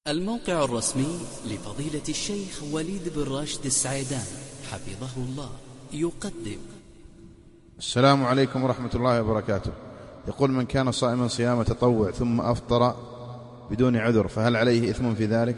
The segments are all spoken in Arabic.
الموقع الرسمي لفضيلة الشيخ وليد بن راشد السعيدان حفظه الله يقدم. السلام عليكم ورحمة الله وبركاته. يقول: من كان صائما صيام تطوع ثم أفطر بدون عذر فهل عليه إثم في ذلك؟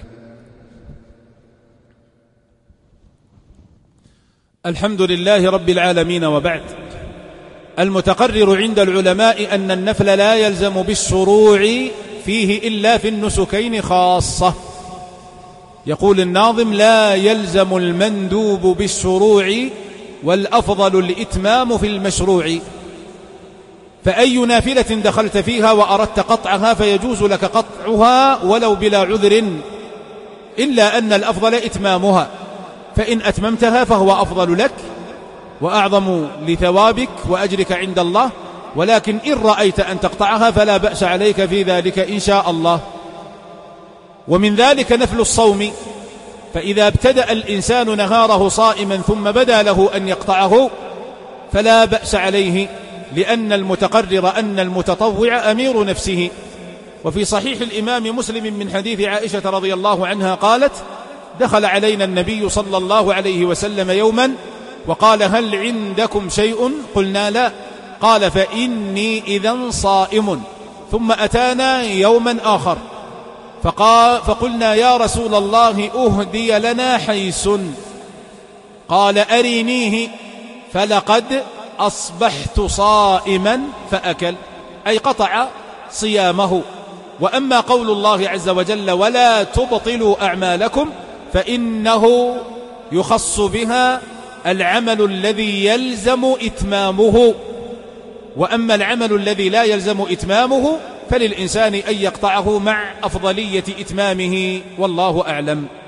الحمد لله رب العالمين، وبعد. المتقرر عند العلماء أن النفل لا يلزم بالشروع فيه إلا في النسكين خاصة. يقول الناظم: لا يلزم المندوب بالشروع والأفضل الإتمام في المشروع. فأي نافلة دخلت فيها وأردت قطعها فيجوز لك قطعها ولو بلا عذر، إلا أن الأفضل إتمامها، فإن أتممتها فهو أفضل لك وأعظم لثوابك وأجرك عند الله، ولكن إن رأيت أن تقطعها فلا بأس عليك في ذلك إن شاء الله. ومن ذلك نفل الصوم، فإذا ابتدأ الإنسان نهاره صائما ثم بدا له أن يقطعه فلا بأس عليه، لأن المتقرر أن المتطوع أمير نفسه. وفي صحيح الإمام مسلم من حديث عائشة رضي الله عنها قالت: دخل علينا النبي صلى الله عليه وسلم يوما وقال: هل عندكم شيء؟ قلنا: لا. قال: فإني إذن صائم. ثم أتانا يوما آخر فقلنا: يا رسول الله أهدي لنا حيس. قال: أرينيه. فلقد أصبحت صائما فأكل، أي قطع صيامه. وأما قول الله عز وجل: ولا تبطلوا أعمالكم، فإنه يخص بها العمل الذي يلزم إتمامه، وأما العمل الذي لا يلزم إتمامه فللإنسان أن يقطعه مع أفضلية إتمامه، والله أعلم.